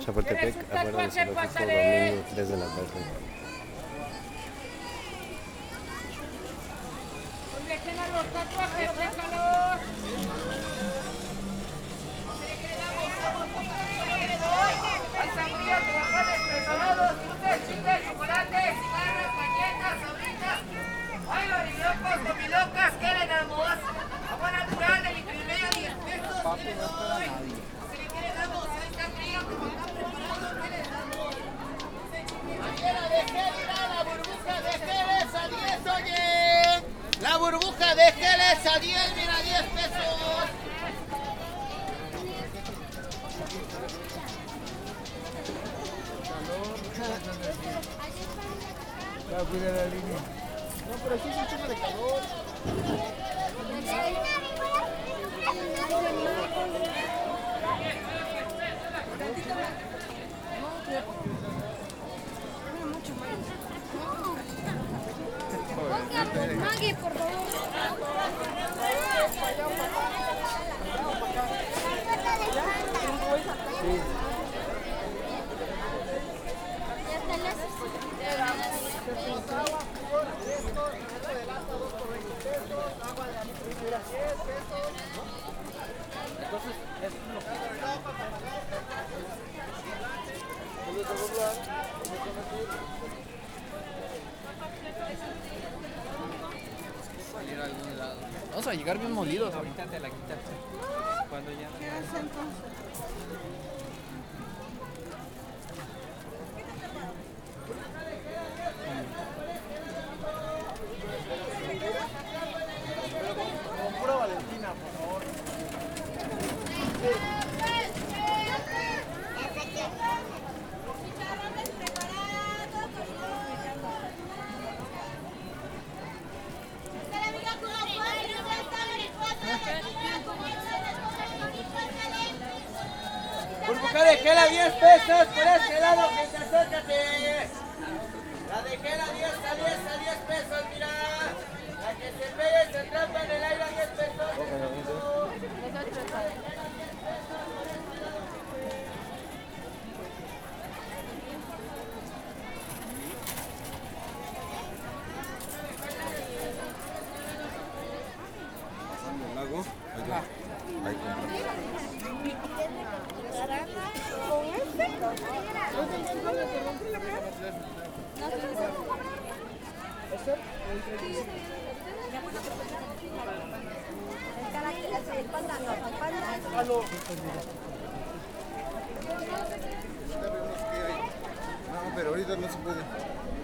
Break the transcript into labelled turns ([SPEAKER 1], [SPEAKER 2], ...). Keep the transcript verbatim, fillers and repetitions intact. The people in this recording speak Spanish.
[SPEAKER 1] Chapultepec, afuera del zoológico, domingo tres de la tarde.
[SPEAKER 2] Dejen los tatuajes, déjalos. Hay sangrías, tamales, preparados, dulces, chicles, chocolates, cigarros, galletas, sabritas. Hay barilocos, comilocas, ¿qué le damos? Agua natural de litro y medio, diez pesos, ¿qué le doy? ¿Qué le damos? Hay sangría, como está preparado, ¿qué le damos? Ayer la dejé, mira, la burbuja de Jerez a diez, oye. La burbuja de Jerez a diez, mira, diez pesos.
[SPEAKER 3] Ya cuida la línea. No, pero sí es un tema de calor.
[SPEAKER 4] Maggie, por favor.
[SPEAKER 3] Sí. Entonces, es lo que...
[SPEAKER 5] Salir a algún lado. Vamos a llegar bien molidos. Ahorita te la quitas. Cuando ya...
[SPEAKER 4] ¿Qué hace entonces?
[SPEAKER 3] Con pura Valentina, por favor.
[SPEAKER 2] Burbuja de Jela, diez pesos por este lado, gente, acércate. La de Jela, diez a diez a diez pesos, mira. La que se pegue y se atrapa en el aire a diez pesos.
[SPEAKER 1] ¿Pasando el lago? Allá. Ahí
[SPEAKER 4] ¿Con este? El panda, no, el panda.
[SPEAKER 1] No, pero ahorita no se puede.